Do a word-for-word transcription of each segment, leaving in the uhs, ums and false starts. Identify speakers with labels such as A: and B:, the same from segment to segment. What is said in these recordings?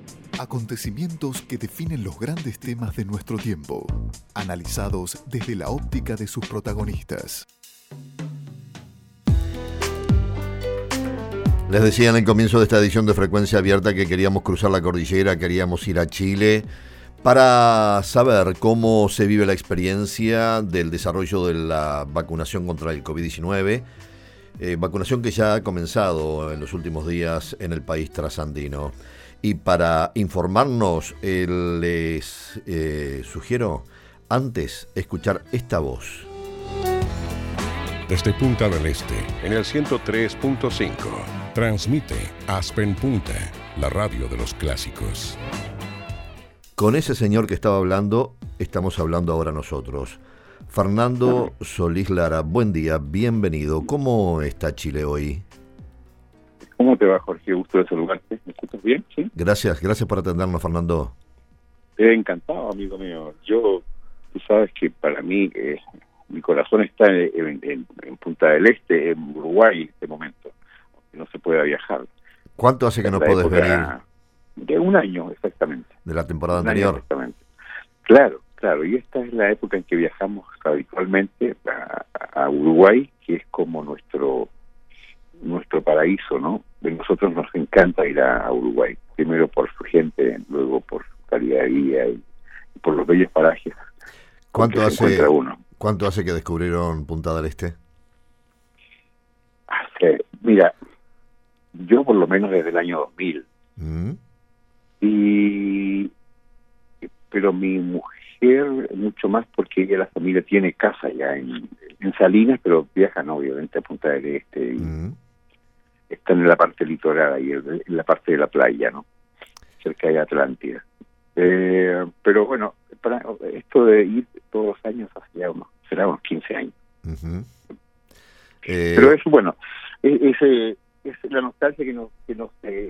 A: Acontecimientos que definen los grandes temas de nuestro tiempo, analizados desde la óptica de sus protagonistas.
B: Les decía en el comienzo de esta edición de Frecuencia Abierta que queríamos cruzar la cordillera, queríamos ir a Chile para saber cómo se vive la experiencia del desarrollo de la vacunación contra el covid diecinueve, eh, vacunación que ya ha comenzado en los últimos días en el país trasandino. Y para informarnos, eh, les eh, sugiero antes escuchar esta voz.
C: Desde Punta del Este, en el ciento tres punto cinco, transmite Aspen Punta, la radio de los clásicos.
B: Con ese señor que estaba hablando, estamos hablando ahora nosotros. Fernando Solís Lara, buen día, bienvenido. ¿Cómo está Chile hoy?
D: ¿Cómo te va, Jorge? Gusto de saludarte. ¿Me escuchas bien? ¿Sí?
B: Gracias, gracias por atendernos, Fernando.
D: Eh, encantado, amigo mío. Yo, tú sabes que para mí, eh, mi corazón está en, en, en, en Punta del Este, en Uruguay en este momento. No se puede viajar.
B: ¿Cuánto hace que no podés venir?
D: De un año, exactamente.
B: De la temporada
D: un
B: anterior.
D: Año, exactamente. Claro, claro. Y esta es la época en que viajamos habitualmente a, a Uruguay, que es como nuestro... nuestro paraíso, ¿no? De nosotros nos encanta ir a Uruguay, primero por su gente, luego por su calidad de vida y, y por los bellos parajes.
B: ¿Cuánto hace,
D: uno.
B: ¿Cuánto hace que descubrieron Punta del Este?
D: Hace, mira, yo por lo menos desde el año dos mil. ¿Mm? Y pero mi mujer mucho más porque ella, la familia tiene casa ya en, en Salinas, pero viajan obviamente a Punta del Este y ¿Mm? Están en la parte litoral ahí, en la parte de la playa, ¿no? Cerca de Atlántida. Eh, pero bueno, para esto de ir todos los años hacia unos, será unos quince años. Uh-huh. eh... Pero es bueno, es, es, es la nostalgia que nos que nos eh,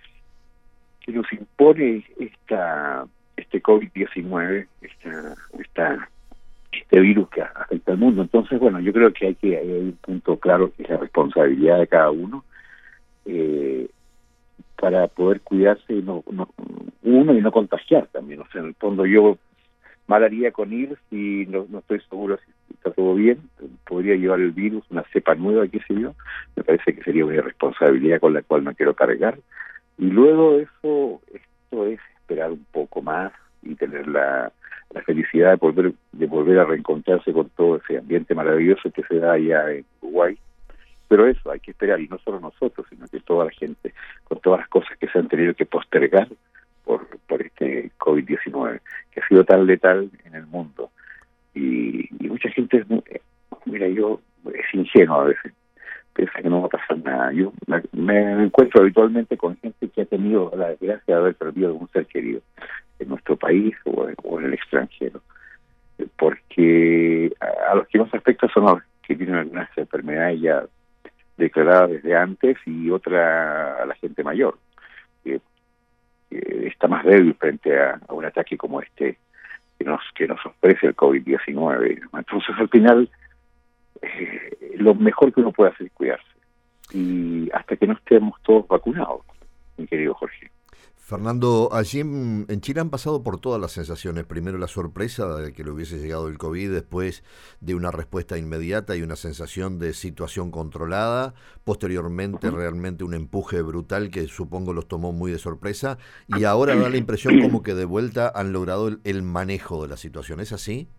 D: que nos impone esta este covid diecinueve, esta esta este virus que afecta al mundo. Entonces, bueno, yo creo que hay que hay un punto claro que es la responsabilidad de cada uno eh, para poder cuidarse y no, no uno y no contagiar también. O sea, en el fondo yo mal haría con ir si no, no estoy seguro si está todo bien, podría llevar el virus, una cepa nueva, qué sé yo. Me parece que sería una irresponsabilidad con la cual no quiero cargar. Y luego eso, esto es esperar un poco más y tener la la felicidad de volver de volver a reencontrarse con todo ese ambiente maravilloso que se da allá en Uruguay. Pero eso, hay que esperar, y no solo nosotros, sino que toda la gente, con todas las cosas que se han tenido que postergar por, por este covid diecinueve, que ha sido tan letal en el mundo. Y, y mucha gente, mira, yo, es ingenuo a veces, piensa que no va a pasar nada. Yo me, me encuentro habitualmente con gente que ha tenido la desgracia de haber perdido algún ser querido en nuestro país o, o en el extranjero, porque a, a los que más afecta son los que tienen algunas enfermedades ya declaradas desde antes y otra a la gente mayor, que, que está más débil frente a, a un ataque como este que nos que nos ofrece el covid diecinueve. Entonces, al final, eh, lo mejor que uno puede hacer es cuidarse, y hasta que no estemos todos vacunados, mi querido Jorge.
B: Fernando, allí en, en Chile han pasado por todas las sensaciones. Primero la sorpresa de que le hubiese llegado el COVID, después de una respuesta inmediata y una sensación de situación controlada, posteriormente uh-huh. realmente un empuje brutal que supongo los tomó muy de sorpresa, y ahora da la impresión como que de vuelta han logrado el, el manejo de la situación. ¿Es así?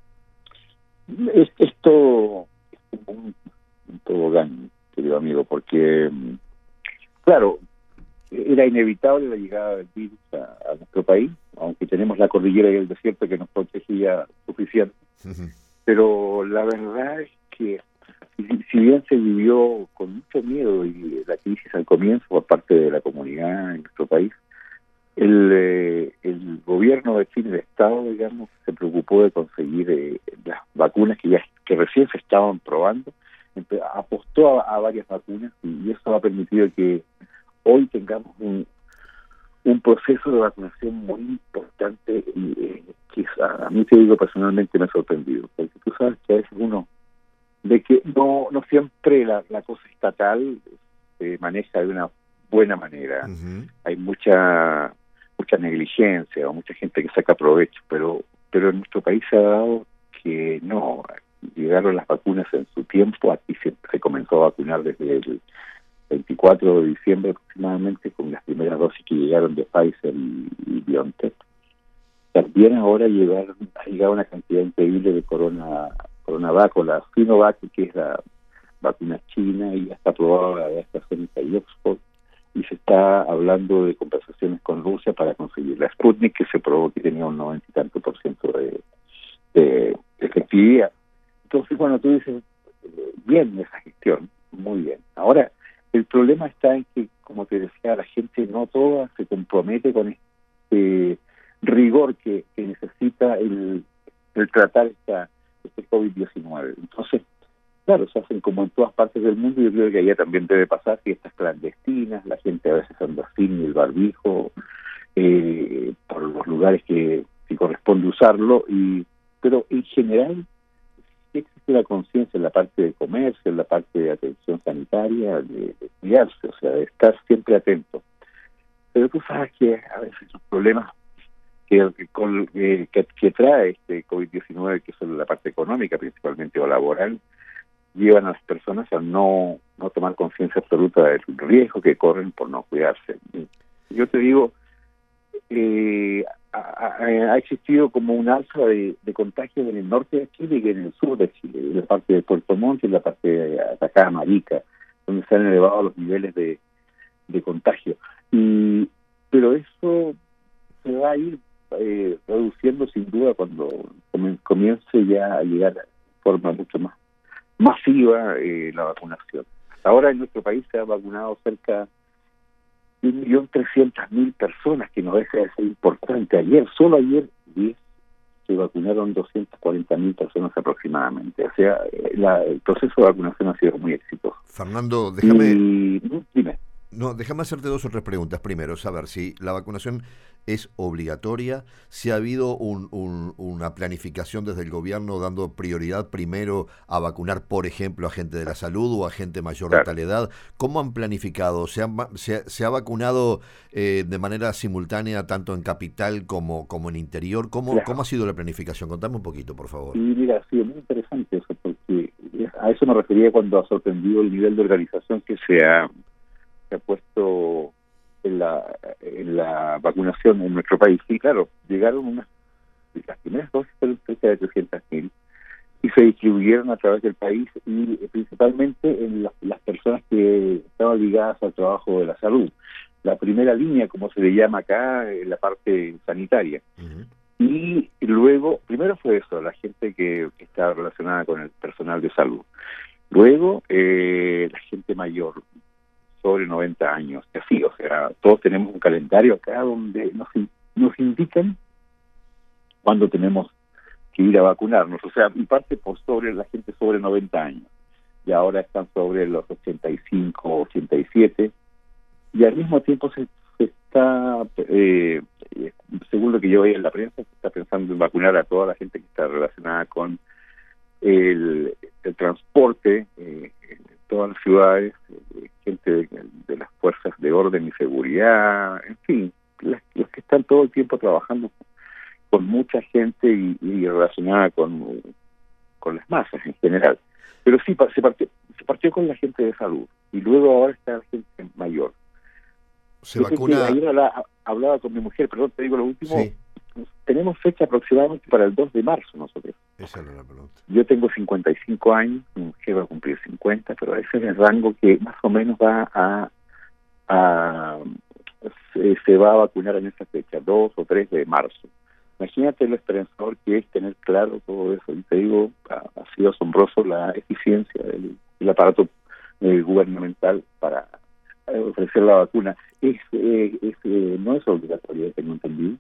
D: Es, esto es como un, un tobogán, querido amigo, porque, claro, era inevitable la llegada del virus a, a nuestro país, aunque tenemos la cordillera y el desierto que nos protegía suficiente. Uh-huh. Pero la verdad es que, si, si bien se vivió con mucho miedo y la crisis al comienzo por parte de la comunidad en nuestro país, el, eh, el gobierno de Chile, el Estado, digamos, se preocupó de conseguir eh, las vacunas que ya que recién se estaban probando, apostó a, a varias vacunas, y eso ha permitido que hoy tengamos un, un proceso de vacunación muy importante y eh, que a, a mí, te digo, personalmente me ha sorprendido, porque tú sabes que a veces uno de que no no siempre la, la cosa estatal se maneja de una buena manera. Uh-huh. Hay mucha mucha negligencia o mucha gente que saca provecho, pero pero en nuestro país se ha dado que no, llegaron las vacunas en su tiempo, aquí se, se comenzó a vacunar desde el veinticuatro de diciembre aproximadamente, con las primeras dosis que llegaron de Pfizer y, y BioNTech. También ahora llegaron, ha llegado una cantidad increíble de corona, coronavac o la Sinovac, que es la vacuna china, y ya está aprobada de AstraZeneca y Oxford, y se está hablando de conversaciones con Rusia para conseguir la Sputnik, que se probó que tenía un noventa y tanto por ciento de, de efectividad. Entonces, bueno, tú dices, bien esa gestión, muy bien. Ahora, el problema está en que, como te decía, la gente no toda se compromete con este rigor que, que necesita el, el tratar esta, este COVID diecinueve. Entonces, claro, se hacen como en todas partes del mundo, y yo creo que allá también debe pasar fiestas clandestinas, la gente a veces anda sin el barbijo, eh, por los lugares que, que corresponde usarlo, y pero en general sí existe la conciencia en la parte de comercio, en la parte de atención sanitaria, de, de cuidarse, o sea, de estar siempre atento. Pero tú sabes que a veces los problemas que, que, que, que trae este COVID diecinueve, que son la parte económica principalmente o laboral, llevan a las personas a no, no tomar conciencia absoluta del riesgo que corren por no cuidarse. Yo te digo, eh, ha, ha existido como un alza de, de contagios en el norte de Chile y en el sur de Chile, en la parte de Puerto Montt y en la parte de Atacama, Marica, donde se han elevado los niveles de, de contagio. Y, pero eso se va a ir eh, reduciendo sin duda cuando comience ya a llegar de forma mucho más masiva eh, la vacunación. Hasta ahora en nuestro país se ha vacunado cerca de un millón trescientas mil personas, que no deja de ser importante. Ayer, solo ayer, diez, se vacunaron doscientas cuarenta mil personas aproximadamente. O sea, la, el proceso de vacunación ha sido muy exitoso.
B: Fernando, déjame...
D: Y, dime.
B: No, déjame hacerte dos o tres preguntas. Primero, saber si la vacunación es obligatoria, si ha habido un, un, una planificación desde el gobierno dando prioridad primero a vacunar, por ejemplo, a gente de la salud o a gente mayor claro. de tal edad. ¿Cómo han planificado? ¿Se, han, se, se ha vacunado eh, de manera simultánea tanto en capital como, como en interior? ¿Cómo, claro. ¿Cómo ha sido la planificación? Contame un poquito, por favor.
D: Y mira, ha sido muy interesante eso, porque a eso me refería cuando ha sorprendido el nivel de organización que se ha... ha puesto en la, en la vacunación en nuestro país. Y claro, llegaron unas, las primeras dosis fueron cerca de trescientas mil y se distribuyeron a través del país, y principalmente en la, las personas que estaban ligadas al trabajo de la salud. La primera línea, como se le llama acá, en la parte sanitaria. Uh-huh. Y luego, primero fue eso, la gente que, que está relacionada con el personal de salud. Luego, eh, la gente mayor, sobre noventa años, que así, o sea, todos tenemos un calendario acá donde nos, nos indican cuándo tenemos que ir a vacunarnos, o sea, en parte por sobre la gente sobre noventa años, y ahora están sobre los ochenta y cinco, ochenta y siete, y al mismo tiempo se, se está, eh, según lo que yo veía en la prensa, se está pensando en vacunar a toda la gente que está relacionada con el, el transporte, eh, todas las ciudades, eh, gente de, de las fuerzas de orden y seguridad, en fin, las, los que están todo el tiempo trabajando con mucha gente y, y relacionada con, con las masas en general. Pero sí, se partió, se partió con la gente de salud, y luego ahora está la gente mayor.
B: Se Yo vacuna...
D: Ayer hablaba, hablaba con mi mujer, perdón, te digo lo último, sí. Tenemos fecha aproximadamente para el dos de marzo nosotros.
B: Esa era la pregunta.
D: Yo tengo cincuenta y cinco años, mi mujer va a cumplir cincuenta, pero ese es el rango que más o menos va a, a se, se va a vacunar en esa fecha, dos o tres de marzo. Imagínate lo esperanzador que es tener claro todo eso. Y te digo, ha, ha sido asombroso la eficiencia del, del aparato eh, gubernamental para eh, ofrecer la vacuna. Es, eh, es eh, no es obligatoria, tengo entendido,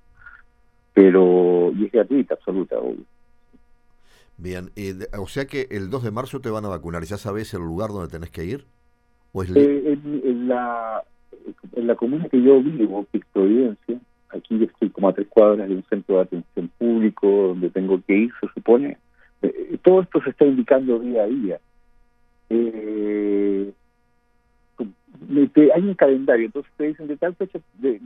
D: pero y es gratuita, absoluta, obvio.
B: Bien, eh, o sea que el dos de marzo te van a vacunar. ¿Ya sabes el lugar donde tenés que ir? ¿O es
D: eh, en, en, la, en la comuna que yo vivo, que es Providencia, aquí yo estoy como a tres cuadras de un centro de atención público donde tengo que ir, se supone. Eh, todo esto se está indicando día a día. Eh, te, hay un calendario, entonces te dicen de tal fecha, de, de,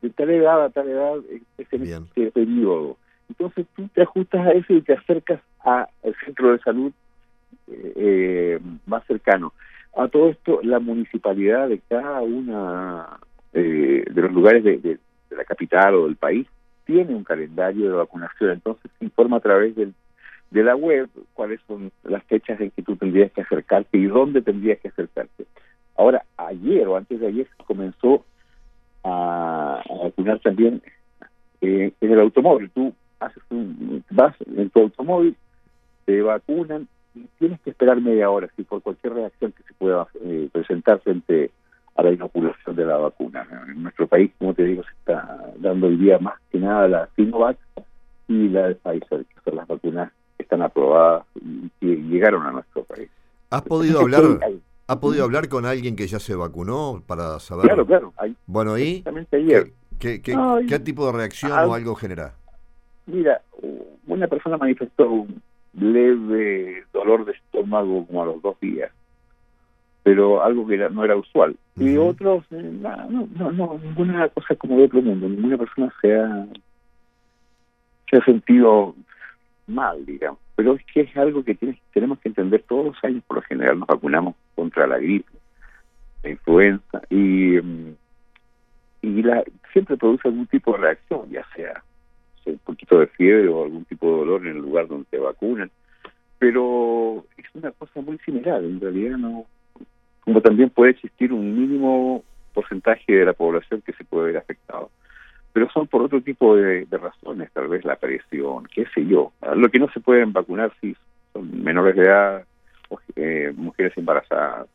D: de tal edad a tal edad es en
B: Bien.
D: este periodo. Entonces tú te ajustas a eso y te acercas a- al centro de salud eh, eh, más cercano. A todo esto, la municipalidad de cada una eh, de los lugares de, de, de la capital o del país tiene un calendario de vacunación, entonces se informa a través del, de la web cuáles son las fechas en que tú tendrías que acercarte y dónde tendrías que acercarte. Ahora, ayer o antes de ayer se comenzó a, a vacunar también eh, en el automóvil. Tú haces un, vas en tu automóvil, te vacunan y tienes que esperar media hora si por cualquier reacción que se pueda eh, presentar frente a la inoculación de la vacuna. En nuestro país, como te digo, se está dando hoy día más que nada la Sinovac y la de Pfizer, que son las vacunas que están aprobadas y que llegaron a nuestro país.
B: ¿Has podido hablar, ¿has podido hablar con alguien que ya se vacunó para saber?
D: Claro, claro. Hay,
B: Bueno, ¿y
D: exactamente ayer.
B: ¿Qué, qué, qué,
D: Ay,
B: qué tipo de reacción
D: ay,
B: o algo genera?
D: Mira, una persona manifestó un leve dolor de estómago como a los dos días, pero algo que era, no era usual. Uh-huh. Y otros, eh, no, no, no, no, ninguna cosa como de otro mundo, ninguna persona se ha, se ha sentido mal, digamos. Pero es que es algo que tienes, tenemos que entender todos los años. Por lo general nos vacunamos contra la gripe, la influenza, y, y la, siempre produce algún tipo de reacción, ya sea un poquito de fiebre o algún tipo de dolor en el lugar donde te vacunan, pero es una cosa muy similar, en realidad no, como también puede existir un mínimo porcentaje de la población que se puede ver afectado, pero son por otro tipo de, de razones, tal vez la presión, qué sé yo. Lo que no se pueden vacunar si son menores de edad, o, eh, mujeres embarazadas,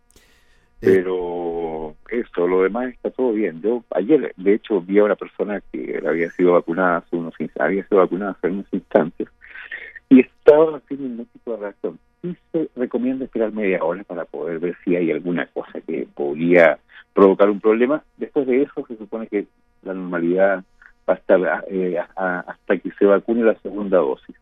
D: pero eso, lo demás está todo bien. Yo ayer, de hecho, vi a una persona que había sido vacunada hace unos había sido vacunada hace unos instantes y estaba sin ningún tipo de reacción. Sí se recomienda esperar media hora para poder ver si hay alguna cosa que podría provocar un problema. Después de eso se supone que la normalidad va a estar eh, a, hasta que se vacune la segunda dosis.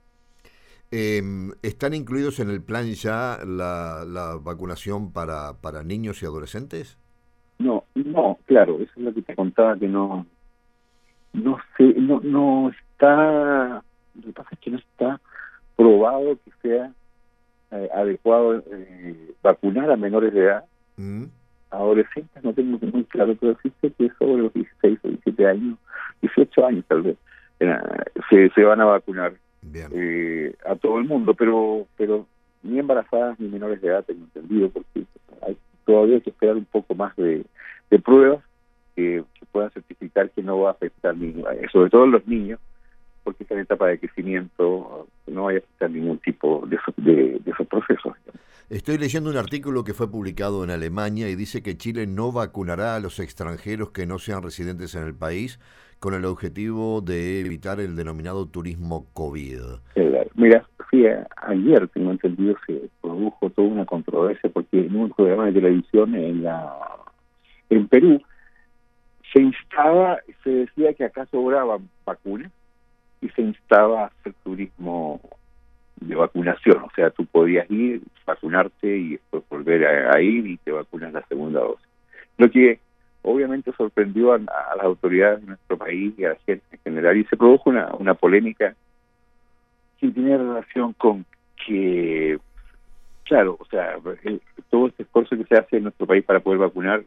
B: Eh, ¿Están incluidos en el plan ya la, la vacunación para, para niños y adolescentes?
D: No, no, claro, eso es lo que te contaba, que no no sé, no no está, lo que pasa es que no está probado que sea eh, adecuado eh, vacunar a menores de edad. Mm. Adolescentes no tengo muy claro, pero existe que sobre los dieciséis o diecisiete años, dieciocho años tal vez, eh, se, se van a vacunar. Eh, a todo el mundo, pero pero ni embarazadas ni menores de edad, tengo entendido, porque hay, todavía hay que esperar un poco más de, de pruebas que, que puedan certificar que no va a afectar, ni, sobre todo en los niños, porque está en etapa de crecimiento, no vaya a afectar ningún tipo de, de, de esos procesos.
B: Estoy leyendo un artículo que fue publicado en Alemania y dice que Chile no vacunará a los extranjeros que no sean residentes en el país con el objetivo de evitar el denominado turismo COVID.
D: Claro. Mira, sí, ayer tengo entendido se produjo toda una controversia porque en un programa de televisión en la en Perú se instaba, se decía que acá sobraban vacunas y se instaba a hacer turismo de vacunación, o sea, tú podías ir, vacunarte y después volver a, a ir y te vacunas la segunda dosis. Lo que obviamente sorprendió a, a las autoridades de nuestro país y a la gente en general, y se produjo una, una polémica que tiene relación con que, claro, o sea, el, todo este esfuerzo que se hace en nuestro país para poder vacunar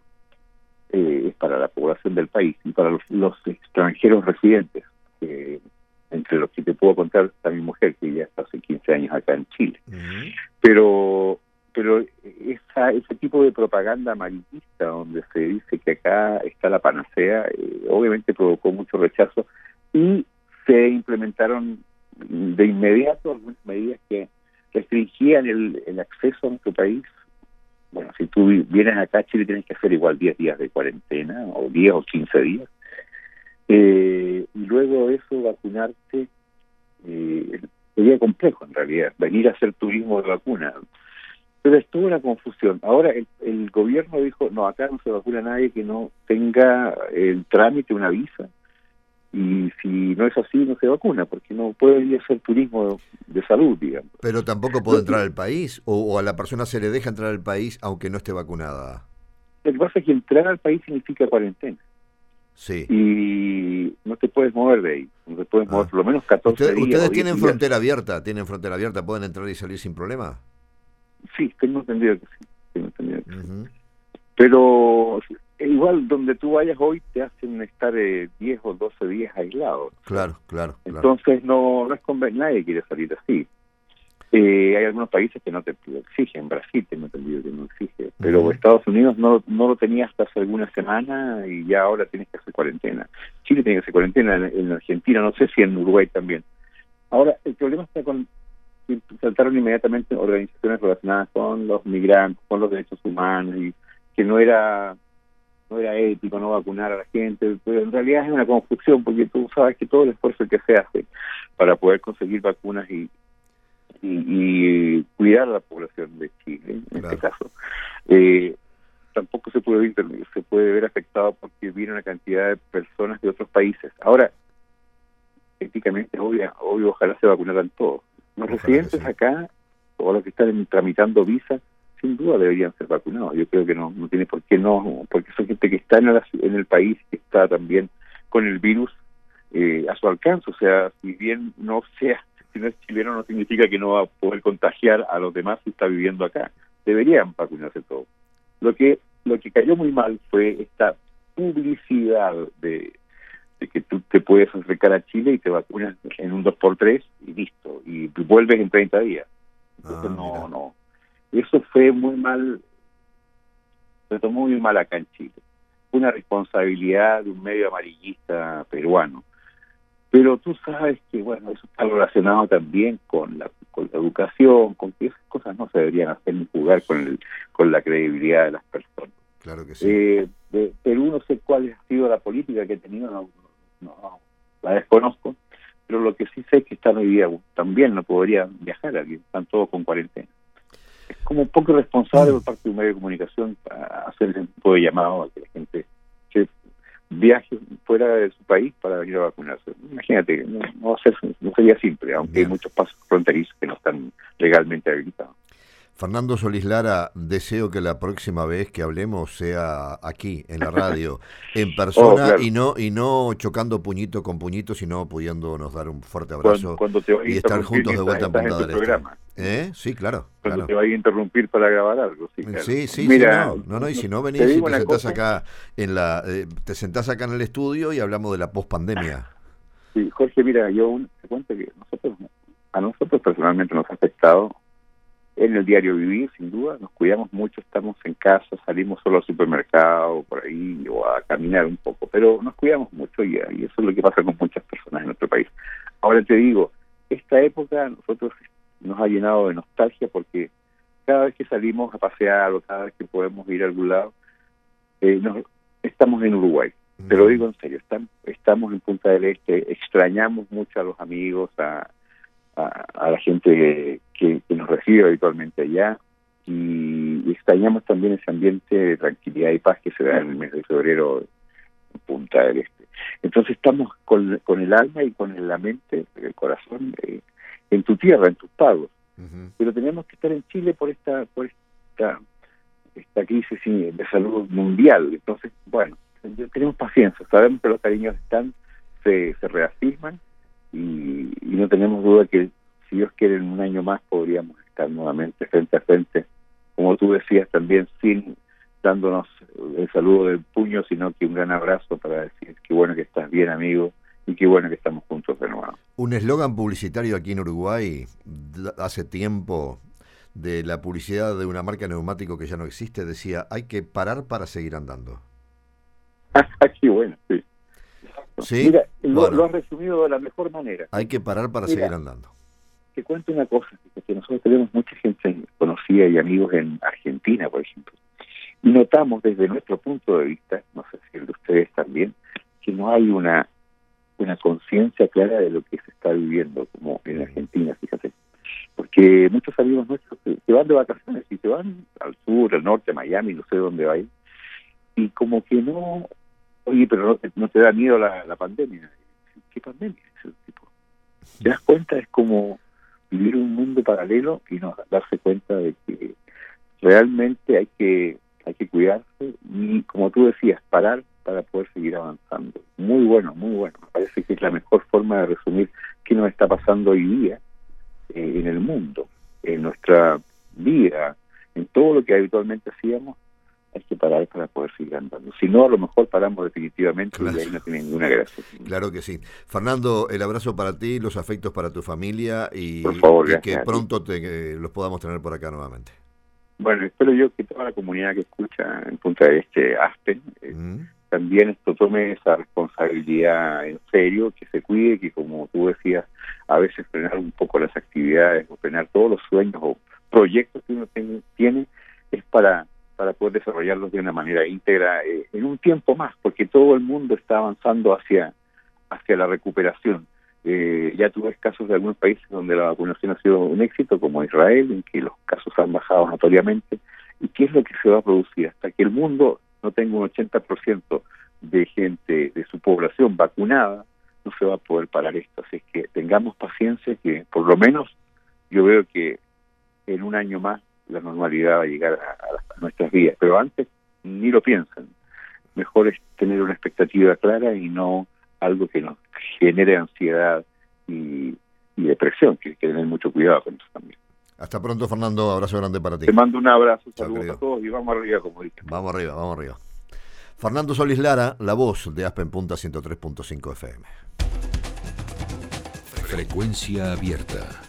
D: eh, es para la población del país y para los, los extranjeros residentes, eh, entre los que te puedo contar está mi mujer, que ya está hace quince años acá en Chile. Uh-huh. Pero pero esa, ese tipo de propaganda amarillista donde se dice que acá está la panacea, eh, obviamente provocó mucho rechazo y se implementaron de inmediato algunas medidas que restringían el, el acceso a nuestro país. Bueno, si tú vienes acá a Chile tienes que hacer igual diez días de cuarentena, o diez o quince días, eh, y luego de eso vacunarte eh, sería complejo en realidad, venir a hacer turismo de vacuna. Pero es toda una confusión. Ahora el, el gobierno dijo, no, acá no se vacuna a nadie que no tenga el trámite, una visa, y si no es así, no se vacuna, porque no puede ir a hacer turismo de, de salud, digamos.
B: Pero tampoco puede entrar al país, o, o a la persona se le deja entrar al país aunque no esté vacunada.
D: Lo que pasa es que entrar al país significa cuarentena.
B: Sí.
D: Y no te puedes mover de ahí, no te puedes
B: Ah.
D: mover por lo menos catorce
B: ¿Usted,
D: días.
B: ¿Ustedes
D: o
B: tienen
D: diez días.
B: frontera abierta? ¿Tienen frontera abierta? ¿Pueden entrar y salir sin problema?
D: Sí, tengo entendido que sí. Tengo entendido que sí.
B: Uh-huh.
D: Pero igual donde tú vayas hoy te hacen estar eh, diez o doce días aislados.
B: Claro, claro, claro.
D: Entonces no, no es conveniente, nadie quiere salir así. Eh, hay algunos países que no te lo exigen, Brasil tengo entendido que no exige, pero
B: Uh-huh.
D: Estados Unidos no, no lo tenía hasta hace alguna semana y ya ahora tienes que hacer cuarentena. Chile tiene que hacer cuarentena, en, en Argentina, no sé si en Uruguay también. Ahora, el problema está con que saltaron inmediatamente organizaciones relacionadas con los migrantes, con los derechos humanos, y que no era no era ético no vacunar a la gente, pero en realidad es una confusión, porque tú sabes que todo el esfuerzo que se hace para poder conseguir vacunas y y, y cuidar a la población de Chile, en
B: Claro.
D: este caso, eh, tampoco se puede, ver, se puede ver afectado porque viene una cantidad de personas de otros países. Ahora, éticamente, obvio, obvio ojalá se vacunaran todos. Los
B: Ojalá
D: residentes
B: que sí.
D: acá, o los que están tramitando visas, sin duda deberían ser vacunados. Yo creo que no, no tiene por qué no, porque son gente que está en el, en el país, que está también con el virus eh, a su alcance. O sea, si bien no sea, si no es chileno, no significa que no va a poder contagiar a los demás si está viviendo acá. Deberían vacunarse todos. Lo que lo que cayó muy mal fue esta publicidad de, de que tú te puedes acercar a Chile y te vacunas en un dos por tres y listo, y vuelves en treinta días. Entonces
B: Ah,
D: no,
B: mira.
D: no. Eso fue muy mal, se tomó muy mal acá en Chile. Fue una responsabilidad de un medio amarillista peruano. Pero tú sabes que, bueno, eso está relacionado también con la, con la educación, con que esas cosas no se deberían hacer ni jugar con el, con la credibilidad de las personas.
B: Claro que sí.
D: Eh, de Perú no sé cuál ha sido la política que ha tenido, no, no, no, la desconozco, pero lo que sí sé es que están hoy día también no podrían viajar aquí, están todos con cuarentena. Es como un poco irresponsable por parte de un medio de comunicación para hacer ese tipo de llamado a que la gente que viaje fuera de su país para venir a vacunarse. Imagínate, no, no, va a ser, no sería simple, aunque
B: Bien.
D: hay muchos pasos fronterizos que no están legalmente habilitados.
B: Fernando Solís Lara, deseo que la próxima vez que hablemos sea aquí, en la radio, en persona,
D: Oh, claro.
B: y no y no chocando puñito con puñito, sino pudiéndonos dar un fuerte abrazo
D: Cuando, cuando te vaya
B: y
D: a
B: estar
D: interrumpir
B: juntos de vuelta en
D: mientras
B: Punta
D: estás
B: del
D: en tu
B: Este.
D: programa.
B: ¿Eh? Sí, claro.
D: Cuando
B: claro.
D: te vaya a interrumpir para grabar algo, sí, claro.
B: Sí, sí,
D: Mira,
B: sí, no, no, no, y si no
D: te
B: venís y
D: digo
B: te
D: una
B: sentás
D: cosa,
B: acá en la, eh, te sentás acá en el estudio y hablamos de la pospandemia.
D: sí, Jorge, mira, yo un, te cuento que nosotros, a nosotros personalmente nos ha afectado en el diario vivir, sin duda, nos cuidamos mucho, estamos en casa, salimos solo al supermercado, por ahí, o a caminar un poco, pero nos cuidamos mucho y, y eso es lo que pasa con muchas personas en nuestro país. Ahora te digo, esta época a nosotros nos ha llenado de nostalgia porque cada vez que salimos a pasear o cada vez que podemos ir a algún lado, eh, nos, estamos en Uruguay. Te lo digo en serio, estamos, estamos en Punta del Este, extrañamos mucho a los amigos, a, a, a la gente que, que, que nos recibe habitualmente allá, y, y extrañamos también ese ambiente de tranquilidad y paz que se da en el mes de febrero en Punta del Este. Entonces estamos con, con el alma y con la mente, el corazón, eh, en tu tierra, en tus pagos.
B: Uh-huh.
D: Pero tenemos que estar en Chile por esta por esta esta crisis de salud mundial. Entonces, bueno, tenemos paciencia, sabemos que los cariños están, se, se reafirman y, y no tenemos duda que si Dios quiere en un año más podríamos estar nuevamente frente a frente, como tú decías también, sin dándonos el saludo del puño, sino que un gran abrazo para decir qué bueno que estás bien, amigo, y qué bueno que estamos juntos de nuevo.
B: Un eslogan publicitario aquí en Uruguay hace tiempo, de la publicidad de una marca de neumático que ya no existe, decía, hay que parar para seguir andando.
D: Qué bueno, sí.
B: ¿Sí?
D: Mira, lo,
B: bueno,
D: lo has resumido de la mejor manera.
B: hay que parar para
D: Mira,
B: seguir andando.
D: Te cuento una cosa, que nosotros tenemos mucha gente conocida y amigos en Argentina, por ejemplo, y notamos desde nuestro punto de vista, no sé si el de ustedes también, que no hay una una conciencia clara de lo que se está viviendo como en Argentina, fíjate. Porque muchos amigos nuestros se, se van de vacaciones y se van al sur, al norte, a Miami, no sé dónde va a ir, y como que no, oye, pero no te, no te da miedo la, la pandemia. ¿Qué pandemia es ese tipo? ¿Te das cuenta? Es como vivir un mundo paralelo y no darse cuenta de que realmente hay que hay que cuidarse y, como tú decías, parar para poder seguir avanzando. Muy bueno, muy bueno. Me parece que es la mejor forma de resumir qué nos está pasando hoy día eh, en el mundo, en nuestra vida, en todo lo que habitualmente hacíamos. Hay que parar para poder seguir andando. Si no, a lo mejor paramos definitivamente, claro, y ahí no tiene ninguna gracia.
B: Claro que sí. Fernando, el abrazo para ti, los afectos para tu familia y,
D: por favor,
B: y que pronto te, que los podamos tener por acá nuevamente.
D: Bueno, espero yo que toda la comunidad que escucha en Punta del Este, Aspen, eh, mm. también esto tome esa responsabilidad en serio, que se cuide, que como tú decías, a veces frenar un poco las actividades o frenar todos los sueños o proyectos que uno ten, tiene es para para poder desarrollarlos de una manera íntegra eh, en un tiempo más, porque todo el mundo está avanzando hacia hacia la recuperación. Eh, ya tú ves casos de algunos países donde la vacunación ha sido un éxito, como Israel, en que los casos han bajado notoriamente. ¿Y qué es lo que se va a producir? Hasta que el mundo no tenga un ochenta por ciento de gente, de su población vacunada, no se va a poder parar esto. Así es que tengamos paciencia, que por lo menos yo veo que en un año más la normalidad va a llegar a, a nuestras vidas, pero antes ni lo piensan. Mejor es tener una expectativa clara y no algo que nos genere ansiedad y, y depresión, que hay que tener mucho cuidado con eso también.
B: Hasta pronto, Fernando, abrazo grande para ti.
D: Te mando un abrazo, saludos Chao, a todos y vamos arriba, como dije.
B: Vamos arriba, vamos arriba. Fernando Solís Lara, la voz de Aspen Punta ciento tres punto cinco F M.
C: Frecuencia abierta.